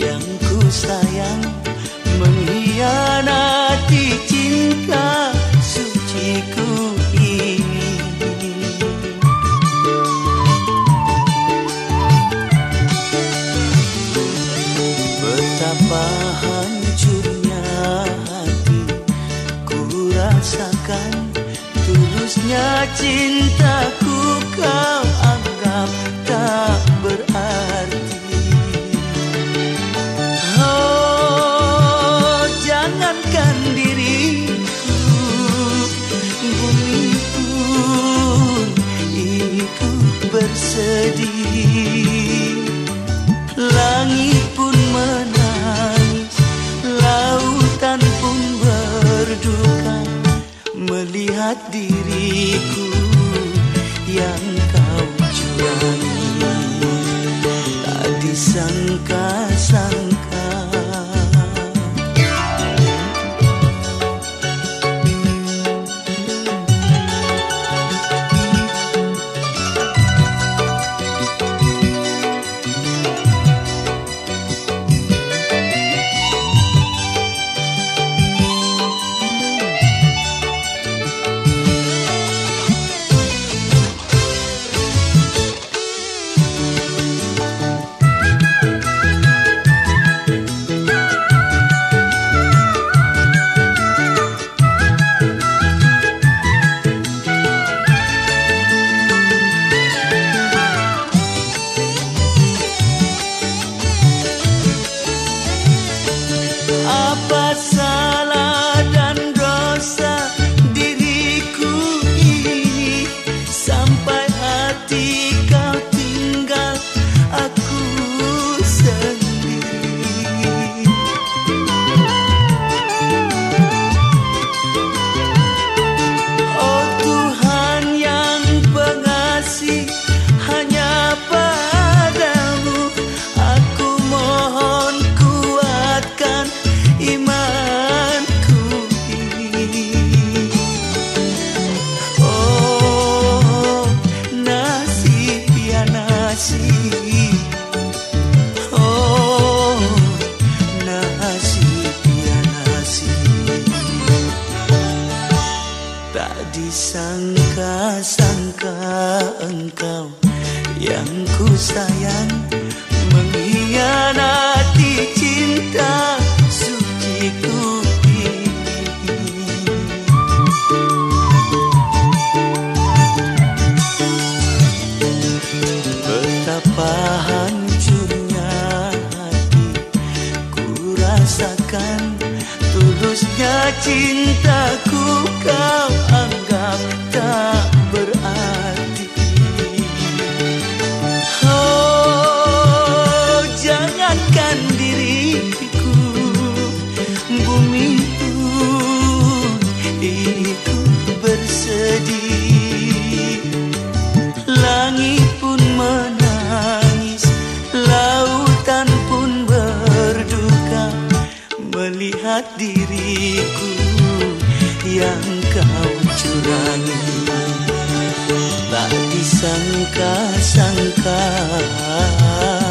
yang ku sayang mengkhianati cinta suciku ini. Betapa hancurnya hati ku rasakan, tulusnya cintaku kau anggap tak berarti. Oh, jangankan diriku, bumi pun ikut bersedih. Langit pun menangis, lautan pun berduka melihat diriku yang kau curangi. Tak disangka-sangka apa salah dan dosa diriku ini sampai hati kau tinggal aku sendiri. Oh Tuhan yang pengasih, hanya padamu aku mohon kuatkan imanku ini. Oh nasib ya nasib, oh nasib ya nasib. Tak disangka-sangka engkau yang ku sayang mengkhianati cinta suciku ini. Betapa hancurnya hati ku rasakan, tulusnya cintaku kau anggap tak berarti. Oh jangankan diriku, bumi pun ikut bersedih. Langit pun menangis, lautan pun berduka melihat diriku yang kau curangi. Tak disangka-sangka